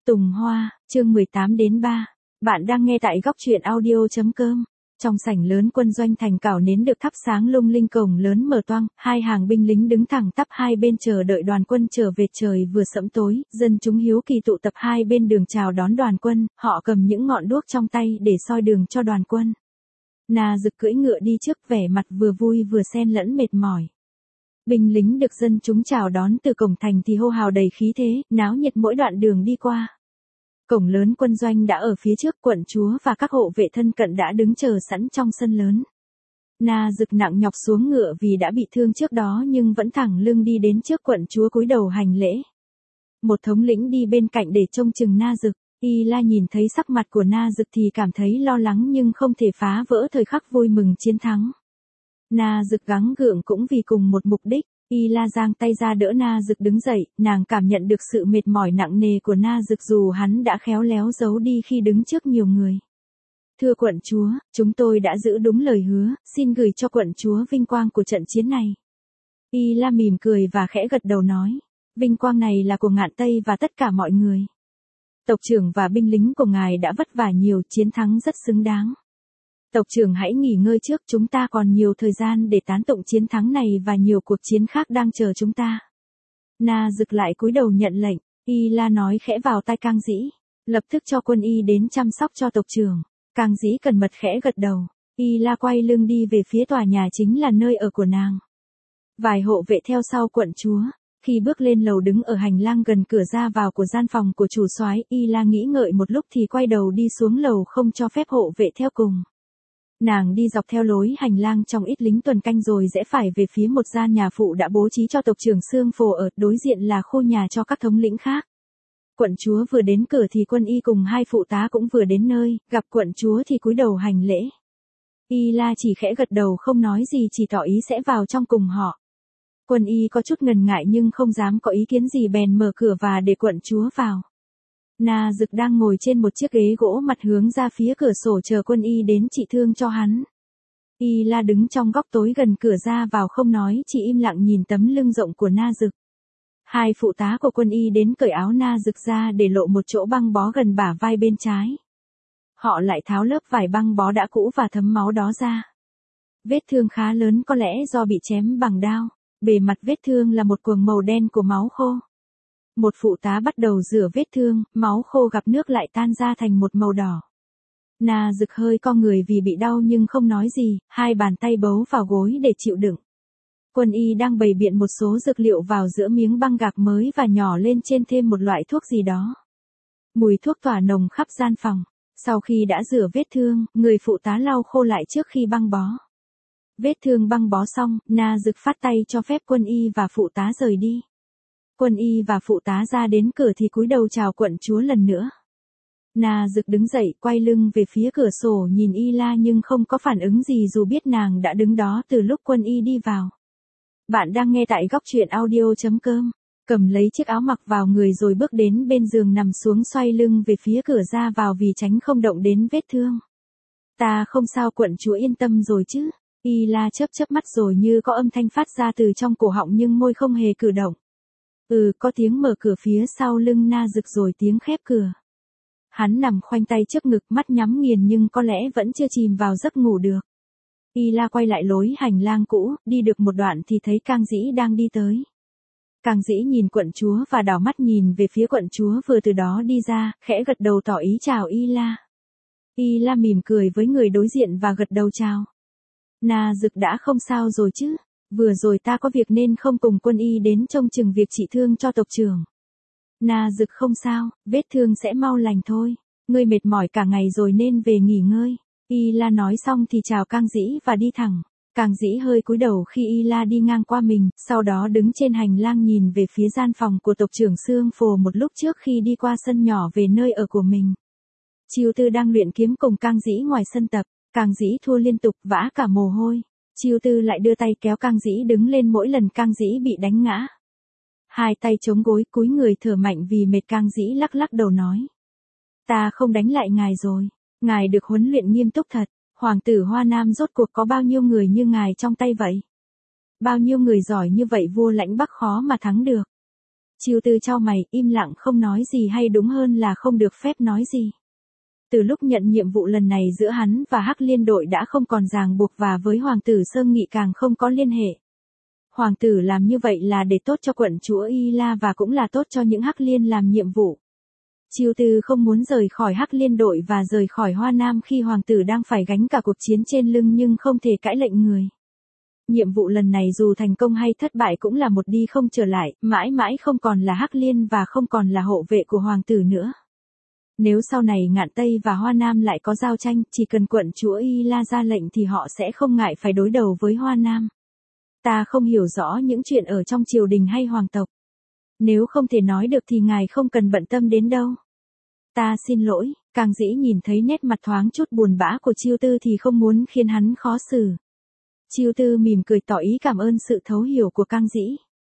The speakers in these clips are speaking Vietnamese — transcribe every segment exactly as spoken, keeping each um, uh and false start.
Tùng Hoa, chương mười tám đến ba. Bạn đang nghe tại góc truyện audio chấm com. Trong sảnh lớn quân doanh thành cảo nến được thắp sáng lung linh, cổng lớn mở toang, hai hàng binh lính đứng thẳng tắp hai bên chờ đợi đoàn quân trở về. Trời vừa sẫm tối, dân chúng hiếu kỳ tụ tập hai bên đường chào đón đoàn quân, họ cầm những ngọn đuốc trong tay để soi đường cho đoàn quân. Na Dực cưỡi ngựa đi trước, vẻ mặt vừa vui vừa xen lẫn mệt mỏi. Binh lính được dân chúng chào đón từ cổng thành thì hô hào đầy khí thế, náo nhiệt mỗi đoạn đường đi qua. Cổng lớn quân doanh đã ở phía trước, quận chúa và các hộ vệ thân cận đã đứng chờ sẵn trong sân lớn. Na Dực nặng nhọc xuống ngựa vì đã bị thương trước đó nhưng vẫn thẳng lưng đi đến trước quận chúa cúi đầu hành lễ. Một thống lĩnh đi bên cạnh để trông chừng Na Dực. Y La nhìn thấy sắc mặt của Na Dực thì cảm thấy lo lắng nhưng không thể phá vỡ thời khắc vui mừng chiến thắng. Na Dực gắng gượng cũng vì cùng một mục đích. Y La giang tay ra đỡ Na Dực đứng dậy, nàng cảm nhận được sự mệt mỏi nặng nề của Na Dực dù hắn đã khéo léo giấu đi khi đứng trước nhiều người. Thưa quận chúa, chúng tôi đã giữ đúng lời hứa, xin gửi cho quận chúa vinh quang của trận chiến này. Y La mỉm cười và khẽ gật đầu nói, vinh quang này là của Ngạn Tây và tất cả mọi người. Tộc trưởng và binh lính của ngài đã vất vả nhiều, chiến thắng rất xứng đáng. Tộc trưởng hãy nghỉ ngơi trước, chúng ta còn nhiều thời gian để tán tụng chiến thắng này và nhiều cuộc chiến khác đang chờ chúng ta. Na Dực lại cúi đầu nhận lệnh. Y La nói khẽ vào tai Cang Dĩ, lập tức cho quân y đến chăm sóc cho tộc trưởng. Cang Dĩ cẩn mật khẽ gật đầu. Y La quay lưng đi về phía tòa nhà chính là nơi ở của nàng. Vài hộ vệ theo sau quận chúa. Khi bước lên lầu đứng ở hành lang gần cửa ra vào của gian phòng của chủ soái, Y La nghĩ ngợi một lúc thì quay đầu đi xuống lầu không cho phép hộ vệ theo cùng. Nàng đi dọc theo lối hành lang trong ít lính tuần canh rồi rẽ phải về phía một gian nhà phụ đã bố trí cho tộc trưởng Xương Phổ ở, đối diện là khu nhà cho các thống lĩnh khác. Quận chúa vừa đến cửa thì quân y cùng hai phụ tá cũng vừa đến nơi, gặp quận chúa thì cúi đầu hành lễ. Y La chỉ khẽ gật đầu không nói gì, chỉ tỏ ý sẽ vào trong cùng họ. Quân y có chút ngần ngại nhưng không dám có ý kiến gì bèn mở cửa và để quận chúa vào. Na Dực đang ngồi trên một chiếc ghế gỗ mặt hướng ra phía cửa sổ chờ quân y đến trị thương cho hắn. Y La đứng trong góc tối gần cửa ra vào không nói, chỉ im lặng nhìn tấm lưng rộng của Na Dực. Hai phụ tá của quân y đến cởi áo Na Dực ra để lộ một chỗ băng bó gần bả vai bên trái. Họ lại tháo lớp vải băng bó đã cũ và thấm máu đó ra. Vết thương khá lớn, có lẽ do bị chém bằng dao. Bề mặt vết thương là một quầng màu đen của máu khô. Một phụ tá bắt đầu rửa vết thương, máu khô gặp nước lại tan ra thành một màu đỏ. Na Dực hơi co người vì bị đau nhưng không nói gì, hai bàn tay bấu vào gối để chịu đựng. Quân y đang bày biện một số dược liệu vào giữa miếng băng gạc mới và nhỏ lên trên thêm một loại thuốc gì đó. Mùi thuốc tỏa nồng khắp gian phòng. Sau khi đã rửa vết thương, người phụ tá lau khô lại trước khi băng bó. Vết thương băng bó xong, Na Dực phát tay cho phép quân y và phụ tá rời đi. Quân y và phụ tá ra đến cửa thì cúi đầu chào quận chúa lần nữa. Na Dực đứng dậy, quay lưng về phía cửa sổ nhìn Y La nhưng không có phản ứng gì dù biết nàng đã đứng đó từ lúc quân y đi vào. Bạn đang nghe tại góc truyện audio chấm com. Cầm lấy chiếc áo mặc vào người rồi bước đến bên giường nằm xuống xoay lưng về phía cửa ra vào vì tránh không động đến vết thương. Ta không sao, quận chúa yên tâm rồi chứ. Y La chớp chớp mắt rồi như có âm thanh phát ra từ trong cổ họng nhưng môi không hề cử động. Ừ, có tiếng mở cửa phía sau lưng Na Dực rồi tiếng khép cửa. Hắn nằm khoanh tay trước ngực, mắt nhắm nghiền nhưng có lẽ vẫn chưa chìm vào giấc ngủ được. Y La quay lại lối hành lang cũ, đi được một đoạn thì thấy Cang Dĩ đang đi tới. Cang Dĩ nhìn quận chúa và đảo mắt nhìn về phía quận chúa vừa từ đó đi ra, khẽ gật đầu tỏ ý chào Y La. Y La mỉm cười với người đối diện và gật đầu chào. Na Dực đã không sao rồi chứ? Vừa rồi ta có việc nên không cùng quân y đến trông chừng việc trị thương cho tộc trưởng. Na Dực không sao, vết thương sẽ mau lành thôi. Ngươi mệt mỏi cả ngày rồi nên về nghỉ ngơi. Y La nói xong thì chào Cang Dĩ và đi thẳng. Cang Dĩ hơi cúi đầu khi Y La đi ngang qua mình, sau đó đứng trên hành lang nhìn về phía gian phòng của tộc trưởng Xương Phổ một lúc trước khi đi qua sân nhỏ về nơi ở của mình. Chiêu Tư đang luyện kiếm cùng Cang Dĩ ngoài sân tập. Cang Dĩ thua liên tục, vã cả mồ hôi. Chiêu Tư lại đưa tay kéo Cang Dĩ đứng lên mỗi lần Cang Dĩ bị đánh ngã. Hai tay chống gối cúi người thở mạnh vì mệt. Cang Dĩ lắc lắc đầu nói. Ta không đánh lại ngài rồi. Ngài được huấn luyện nghiêm túc thật. Hoàng tử Hoa Nam rốt cuộc có bao nhiêu người như ngài trong tay vậy? Bao nhiêu người giỏi như vậy vua Lãnh Bắc khó mà thắng được. Chiêu Tư chau mày, im lặng không nói gì hay đúng hơn là không được phép nói gì. Từ lúc nhận nhiệm vụ lần này giữa hắn và Hắc Liên đội đã không còn ràng buộc và với Hoàng tử Sơn Nghị càng không có liên hệ. Hoàng tử làm như vậy là để tốt cho quận chúa Y La và cũng là tốt cho những Hắc Liên làm nhiệm vụ. Chiêu Tư không muốn rời khỏi Hắc Liên đội và rời khỏi Hoa Nam khi hoàng tử đang phải gánh cả cuộc chiến trên lưng nhưng không thể cãi lệnh người. Nhiệm vụ lần này dù thành công hay thất bại cũng là một đi không trở lại, mãi mãi không còn là Hắc Liên và không còn là hộ vệ của hoàng tử nữa. Nếu sau này Ngạn Tây và Hoa Nam lại có giao tranh, chỉ cần quận chúa Y La ra lệnh thì họ sẽ không ngại phải đối đầu với Hoa Nam. Ta không hiểu rõ những chuyện ở trong triều đình hay hoàng tộc. Nếu không thể nói được thì ngài không cần bận tâm đến đâu. Ta xin lỗi, Càng Dĩ nhìn thấy nét mặt thoáng chút buồn bã của Chiêu Tư thì không muốn khiến hắn khó xử. Chiêu Tư mỉm cười tỏ ý cảm ơn sự thấu hiểu của Càng Dĩ.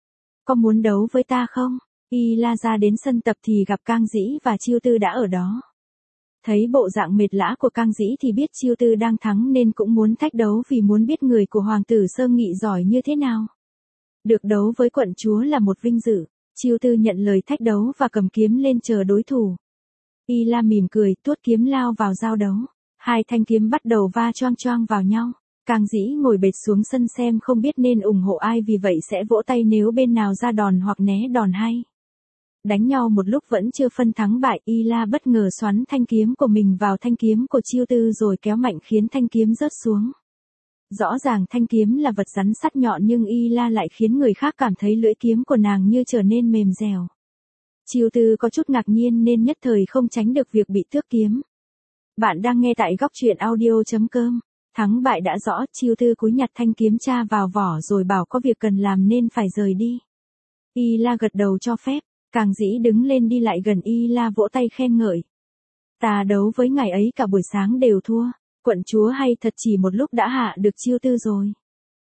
Có muốn đấu với ta không? Y La ra đến sân tập thì gặp Càng Dĩ và Chiêu Tư đã ở đó. Thấy bộ dạng mệt lã của Càng Dĩ thì biết Chiêu Tư đang thắng nên cũng muốn thách đấu vì muốn biết người của Hoàng tử Sơn Nghị giỏi như thế nào. Được đấu với quận chúa là một vinh dự. Chiêu Tư nhận lời thách đấu và cầm kiếm lên chờ đối thủ. Y La mỉm cười, tuốt kiếm lao vào giao đấu. Hai thanh kiếm bắt đầu va choang choang vào nhau. Càng Dĩ ngồi bệt xuống sân xem không biết nên ủng hộ ai vì vậy sẽ vỗ tay nếu bên nào ra đòn hoặc né đòn hay. Đánh nhau một lúc vẫn chưa phân thắng bại, Y La bất ngờ xoắn thanh kiếm của mình vào thanh kiếm của Chiêu Tư rồi kéo mạnh khiến thanh kiếm rớt xuống. Rõ ràng thanh kiếm là vật rắn sắt nhọn nhưng Y La lại khiến người khác cảm thấy lưỡi kiếm của nàng như trở nên mềm dẻo. Chiêu Tư có chút ngạc nhiên nên nhất thời không tránh được việc bị tước kiếm. Bạn đang nghe tại góc truyện audio chấm com. Thắng bại đã rõ, Chiêu Tư cúi nhặt thanh kiếm tra vào vỏ rồi bảo có việc cần làm nên phải rời đi. Y La gật đầu cho phép, Càng Dĩ đứng lên đi lại gần Y La vỗ tay khen ngợi. Ta đấu với ngài ấy cả buổi sáng đều thua, quận chúa hay thật chỉ một lúc đã hạ được Chiêu Tư rồi.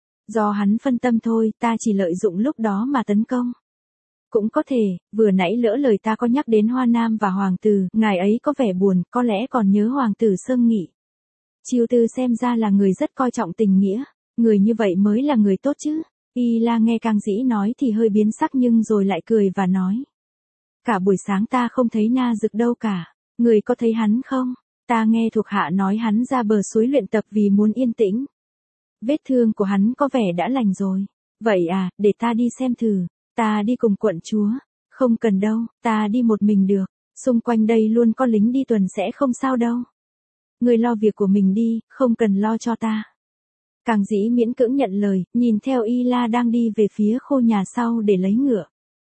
Do hắn phân tâm thôi, ta chỉ lợi dụng lúc đó mà tấn công. Cũng có thể, vừa nãy lỡ lời ta có nhắc đến Hoa Nam và Hoàng tử, ngài ấy có vẻ buồn, có lẽ còn nhớ Hoàng tử Sơn Nghị. Chiêu Tư xem ra là người rất coi trọng tình nghĩa, người như vậy mới là người tốt chứ. Y La nghe Càng Dĩ nói thì hơi biến sắc nhưng rồi lại cười và nói. Cả buổi sáng ta không thấy Na Dực đâu cả, người có thấy hắn không? Ta nghe thuộc hạ nói hắn ra bờ suối luyện tập vì muốn yên tĩnh. Vết thương của hắn có vẻ đã lành rồi. Vậy à, để ta đi xem thử. Ta đi cùng quận chúa. Không cần đâu, ta đi một mình được. Xung quanh đây luôn có lính đi tuần sẽ không sao đâu. Người lo việc của mình đi, không cần lo cho ta. Càng Dĩ miễn cưỡng nhận lời, nhìn theo Y La đang đi về phía khô nhà sau để lấy ngựa.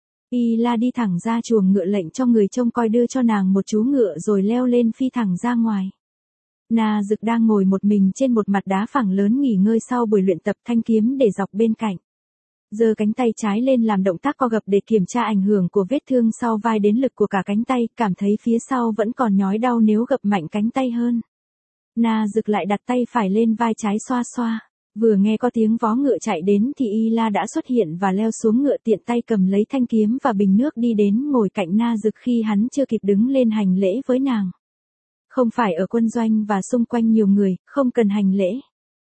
Y La đi thẳng ra chuồng ngựa lệnh cho người trông coi đưa cho nàng một chú ngựa rồi leo lên phi thẳng ra ngoài. Na Dực đang ngồi một mình trên một mặt đá phẳng lớn nghỉ ngơi sau buổi luyện tập, thanh kiếm để dọc bên cạnh. Giơ cánh tay trái lên làm động tác co gập để kiểm tra ảnh hưởng của vết thương sau vai đến lực của cả cánh tay, cảm thấy phía sau vẫn còn nhói đau nếu gập mạnh cánh tay hơn. Na Dực lại đặt tay phải lên vai trái xoa xoa. Vừa nghe có tiếng vó ngựa chạy đến thì Y La đã xuất hiện và leo xuống ngựa tiện tay cầm lấy thanh kiếm và bình nước đi đến ngồi cạnh Na Dực khi hắn chưa kịp đứng lên hành lễ với nàng. Không phải ở quân doanh và xung quanh nhiều người, không cần hành lễ.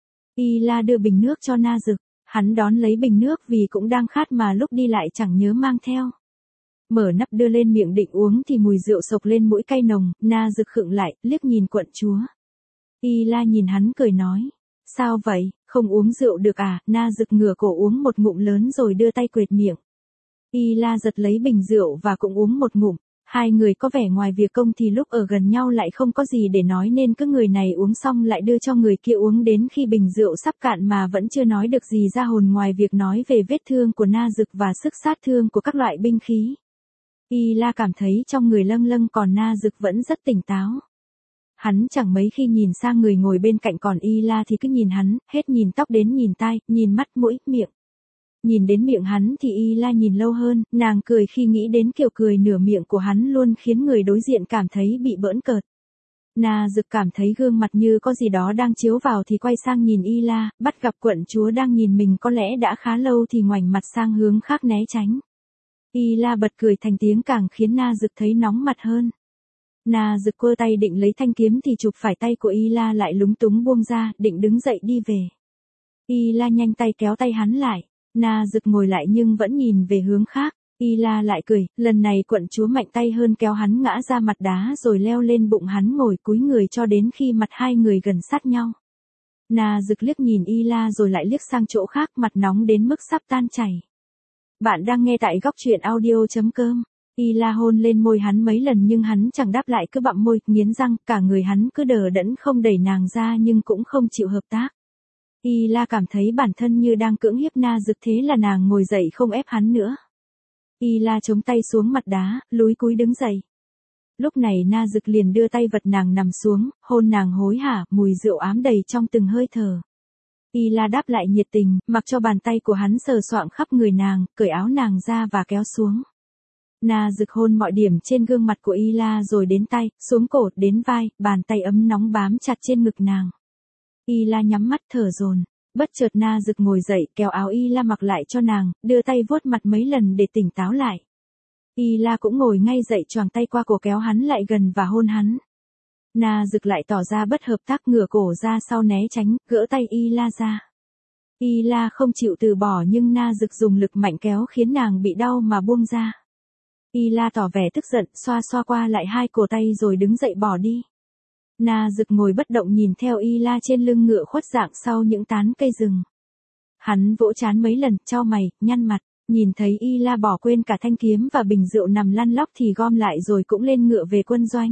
Y La đưa bình nước cho Na Dực, hắn đón lấy bình nước vì cũng đang khát mà lúc đi lại chẳng nhớ mang theo. Mở nắp đưa lên miệng định uống thì mùi rượu sộc lên mũi cay nồng, Na Dực khựng lại, liếc nhìn quận chúa. Y La nhìn hắn cười nói, sao vậy, không uống rượu được à? Na Dực ngửa cổ uống một ngụm lớn rồi đưa tay quệt miệng. Y La giật lấy bình rượu và cũng uống một ngụm. Hai người có vẻ ngoài việc công thì lúc ở gần nhau lại không có gì để nói nên cứ người này uống xong lại đưa cho người kia uống đến khi bình rượu sắp cạn mà vẫn chưa nói được gì ra hồn ngoài việc nói về vết thương của Na Dực và sức sát thương của các loại binh khí. Y La cảm thấy trong người lâng lâng còn Na Dực vẫn rất tỉnh táo. Hắn chẳng mấy khi nhìn sang người ngồi bên cạnh còn Y La thì cứ nhìn hắn, hết nhìn tóc đến nhìn tai, nhìn mắt mũi, miệng. Nhìn đến miệng hắn thì Y La nhìn lâu hơn, nàng cười khi nghĩ đến kiểu cười nửa miệng của hắn luôn khiến người đối diện cảm thấy bị bỡn cợt. Na Dực cảm thấy gương mặt như có gì đó đang chiếu vào thì quay sang nhìn Y La, bắt gặp quận chúa đang nhìn mình có lẽ đã khá lâu thì ngoảnh mặt sang hướng khác né tránh. Y La bật cười thành tiếng càng khiến Na Dực thấy nóng mặt hơn. Na Dực quơ tay định lấy thanh kiếm thì chụp phải tay của Y La lại lúng túng buông ra, định đứng dậy đi về. Y La nhanh tay kéo tay hắn lại. Na Dực ngồi lại nhưng vẫn nhìn về hướng khác. Y La lại cười, lần này quận chúa mạnh tay hơn kéo hắn ngã ra mặt đá rồi leo lên bụng hắn ngồi cúi người cho đến khi mặt hai người gần sát nhau. Na Dực liếc nhìn Y La rồi lại liếc sang chỗ khác, mặt nóng đến mức sắp tan chảy. Bạn đang nghe tại góc truyện audio.com. Y La hôn lên môi hắn mấy lần nhưng hắn chẳng đáp lại, cứ bặm môi, nghiến răng, cả người hắn cứ đờ đẫn không đẩy nàng ra nhưng cũng không chịu hợp tác. Y La cảm thấy bản thân như đang cưỡng hiếp Na Dực, thế là nàng ngồi dậy không ép hắn nữa. Y La chống tay xuống mặt đá, lúi cúi đứng dậy. Lúc này Na Dực liền đưa tay vật nàng nằm xuống, hôn nàng hối hả, mùi rượu ám đầy trong từng hơi thở. Y La đáp lại nhiệt tình, mặc cho bàn tay của hắn sờ soạng khắp người nàng, cởi áo nàng ra và kéo xuống. Na Dực hôn mọi điểm trên gương mặt của Y La rồi đến tay, xuống cổ, đến vai, bàn tay ấm nóng bám chặt trên ngực nàng. Y La nhắm mắt thở dồn. Bất chợt Na Dực ngồi dậy, kéo áo Y La mặc lại cho nàng, đưa tay vuốt mặt mấy lần để tỉnh táo lại. Y La cũng ngồi ngay dậy, choàng tay qua cổ kéo hắn lại gần và hôn hắn. Na Dực lại tỏ ra bất hợp tác, ngửa cổ ra sau né tránh, gỡ tay Y La ra. Y La không chịu từ bỏ nhưng Na Dực dùng lực mạnh kéo khiến nàng bị đau mà buông ra. Y La tỏ vẻ tức giận, xoa xoa qua lại hai cổ tay rồi đứng dậy bỏ đi. Na Dực ngồi bất động nhìn theo Y La trên lưng ngựa khuất dạng sau những tán cây rừng. Hắn vỗ trán mấy lần, chau mày, nhăn mặt, nhìn thấy Y La bỏ quên cả thanh kiếm và bình rượu nằm lăn lóc thì gom lại rồi cũng lên ngựa về quân doanh.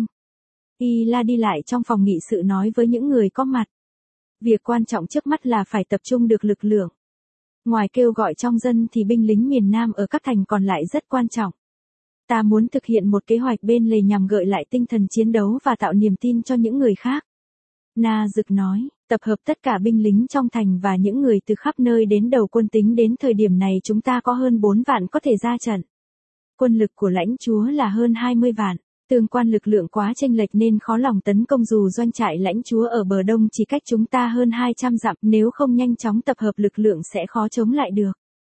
Y La đi lại trong phòng nghị sự nói với những người có mặt. Việc quan trọng trước mắt là phải tập trung được lực lượng. Ngoài kêu gọi trong dân thì binh lính miền Nam ở các thành còn lại rất quan trọng. Ta muốn thực hiện một kế hoạch bên lề nhằm gợi lại tinh thần chiến đấu và tạo niềm tin cho những người khác. Na Dực nói, tập hợp tất cả binh lính trong thành và những người từ khắp nơi đến đầu quân, tính đến thời điểm này chúng ta có hơn bốn vạn có thể ra trận. Quân lực của lãnh chúa là hơn hai mươi vạn, tương quan lực lượng quá chênh lệch nên khó lòng tấn công dù doanh trại lãnh chúa ở bờ đông chỉ cách chúng ta hơn hai trăm dặm, nếu không nhanh chóng tập hợp lực lượng sẽ khó chống lại được.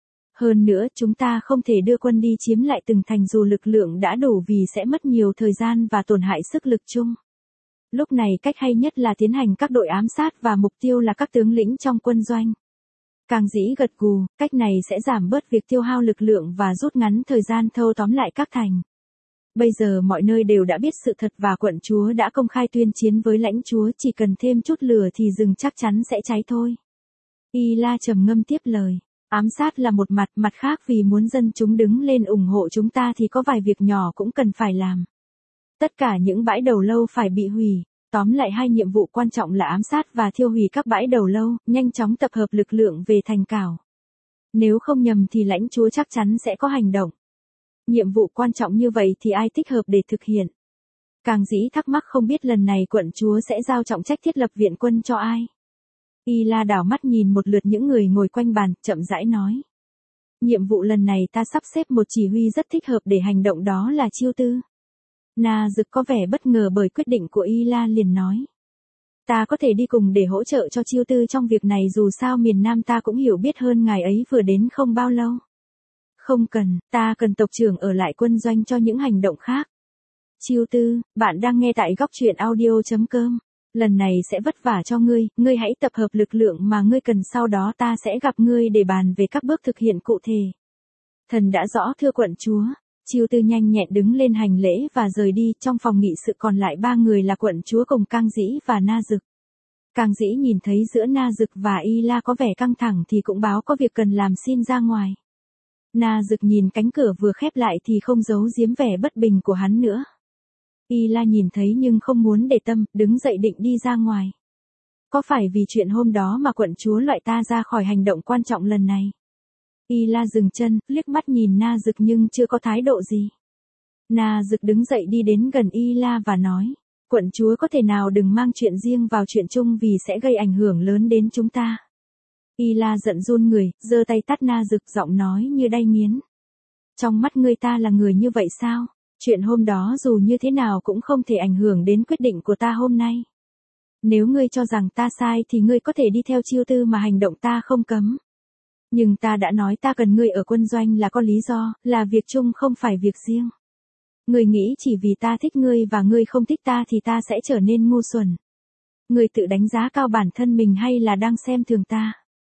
Hơn nữa chúng ta không thể đưa quân đi chiếm lại từng thành dù lực lượng đã đủ vì sẽ mất nhiều thời gian và tổn hại sức lực chung. Lúc này cách hay nhất là tiến hành các đội ám sát và mục tiêu là các tướng lĩnh trong quân doanh. Càng Dĩ gật gù, cách này sẽ giảm bớt việc tiêu hao lực lượng và rút ngắn thời gian thâu tóm lại các thành. Bây giờ mọi nơi đều đã biết sự thật và quận chúa đã công khai tuyên chiến với lãnh chúa, chỉ cần thêm chút lửa thì rừng chắc chắn sẽ cháy thôi. Y La trầm ngâm tiếp lời. Ám sát là một mặt, mặt khác vì muốn dân chúng đứng lên ủng hộ chúng ta thì có vài việc nhỏ cũng cần phải làm. Tất cả những bãi đầu lâu phải bị hủy, tóm lại hai nhiệm vụ quan trọng là ám sát và thiêu hủy các bãi đầu lâu, nhanh chóng tập hợp lực lượng về thành Cảo. Nếu không nhầm thì lãnh chúa chắc chắn sẽ có hành động. Nhiệm vụ quan trọng như vậy thì ai thích hợp để thực hiện? Càng Dĩ thắc mắc không biết lần này quận chúa sẽ giao trọng trách thiết lập viện quân cho ai. Y La đảo mắt nhìn một lượt những người ngồi quanh bàn, chậm rãi nói. Nhiệm vụ lần này ta sắp xếp một chỉ huy rất thích hợp để hành động, đó là Chiêu Tư. Na Dực có vẻ bất ngờ bởi quyết định của Y La, liền nói. Ta có thể đi cùng để hỗ trợ cho Chiêu Tư trong việc này, dù sao miền Nam ta cũng hiểu biết hơn ngài ấy vừa đến không bao lâu. Không cần, ta cần tộc trưởng ở lại quân doanh cho những hành động khác. Chiêu Tư, bạn đang nghe tại góc truyện audio.com. Lần này sẽ vất vả cho ngươi, ngươi hãy tập hợp lực lượng mà ngươi cần, sau đó ta sẽ gặp ngươi để bàn về các bước thực hiện cụ thể. Thần đã rõ thưa quận chúa. Chiêu Tư nhanh nhẹn đứng lên hành lễ và rời đi, trong phòng nghị sự còn lại ba người là quận chúa cùng Càng Dĩ và Na Dực. Càng Dĩ nhìn thấy giữa Na Dực và Y La có vẻ căng thẳng thì cũng báo có việc cần làm, xin ra ngoài. Na Dực nhìn cánh cửa vừa khép lại thì không giấu giếm vẻ bất bình của hắn nữa. Y La nhìn thấy nhưng không muốn để tâm, đứng dậy định đi ra ngoài. Có phải vì chuyện hôm đó mà quận chúa loại ta ra khỏi hành động quan trọng lần này? Y La dừng chân, liếc mắt nhìn Na Dực nhưng chưa có thái độ gì. Na Dực đứng dậy đi đến gần Y La và nói, quận chúa có thể nào đừng mang chuyện riêng vào chuyện chung vì sẽ gây ảnh hưởng lớn đến chúng ta. Y La giận run người, giơ tay tát Na Dực, giọng nói như đay nghiến. Trong mắt ngươi ta là người như vậy sao? Chuyện hôm đó dù như thế nào cũng không thể ảnh hưởng đến quyết định của ta hôm nay. Nếu ngươi cho rằng ta sai thì ngươi có thể đi theo Chiêu Tư mà hành động, ta không cấm. Nhưng ta đã nói ta cần ngươi ở quân doanh là có lý do, là việc chung không phải việc riêng. Ngươi nghĩ chỉ vì ta thích ngươi và ngươi không thích ta thì ta sẽ trở nên ngu xuẩn. Ngươi tự đánh giá cao bản thân mình hay là đang xem thường ta?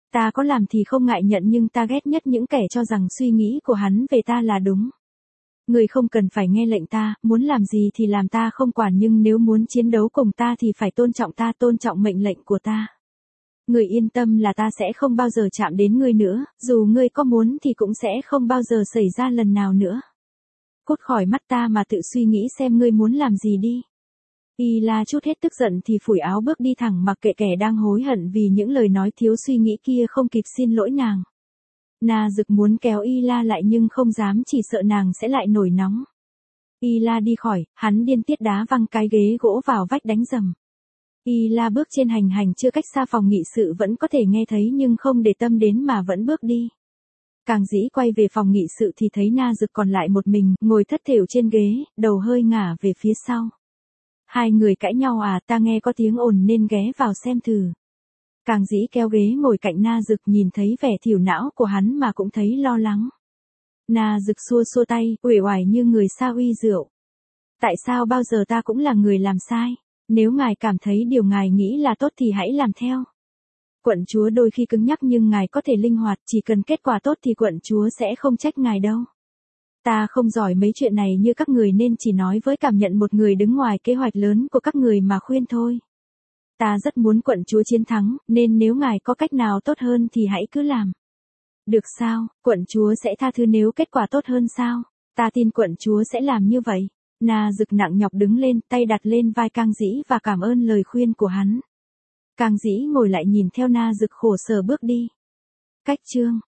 Ta có làm thì không ngại nhận nhưng ta ghét nhất những kẻ cho rằng suy nghĩ của hắn về ta là đúng. Người không cần phải nghe lệnh ta, muốn làm gì thì làm ta không quản nhưng nếu muốn chiến đấu cùng ta thì phải tôn trọng ta, tôn trọng mệnh lệnh của ta. Người yên tâm là ta sẽ không bao giờ chạm đến ngươi nữa, dù ngươi có muốn thì cũng sẽ không bao giờ xảy ra lần nào nữa. Cút khỏi mắt ta mà tự suy nghĩ xem ngươi muốn làm gì đi. Y La chút hết tức giận thì phủi áo bước đi thẳng mặc kệ kẻ đang hối hận vì những lời nói thiếu suy nghĩ kia không kịp xin lỗi nàng. Na Dực muốn kéo Y La lại nhưng không dám chỉ sợ nàng sẽ lại nổi nóng. Y La đi khỏi, hắn điên tiết đá văng cái ghế gỗ vào vách đánh rầm. Y La bước trên hành hành chưa cách xa phòng nghị sự vẫn có thể nghe thấy nhưng không để tâm đến mà vẫn bước đi. Càng dĩ quay về phòng nghị sự thì thấy Na Dực còn lại một mình, ngồi thất thểu trên ghế, đầu hơi ngả về phía sau. Hai người cãi nhau à, ta nghe có tiếng ồn nên ghé vào xem thử. Càng dĩ kéo ghế ngồi cạnh Na Dực nhìn thấy vẻ thiểu não của hắn mà cũng thấy lo lắng. Na Dực xua xua tay, uể oải như người sa uy rượu. Tại sao bao giờ ta cũng là người làm sai? Nếu ngài cảm thấy điều ngài nghĩ là tốt thì hãy làm theo. Quận chúa đôi khi cứng nhắc nhưng ngài có thể linh hoạt, chỉ cần kết quả tốt thì quận chúa sẽ không trách ngài đâu. Ta không giỏi mấy chuyện này như các người nên chỉ nói với cảm nhận một người đứng ngoài kế hoạch lớn của các người mà khuyên thôi. Ta rất muốn quận chúa chiến thắng, nên nếu ngài có cách nào tốt hơn thì hãy cứ làm. Được sao, quận chúa sẽ tha thứ nếu kết quả tốt hơn sao? Ta tin quận chúa sẽ làm như vậy. Na Dực nặng nhọc đứng lên, tay đặt lên vai Cang Dĩ và cảm ơn lời khuyên của hắn. Cang Dĩ ngồi lại nhìn theo Na Dực khổ sở bước đi. Cách chương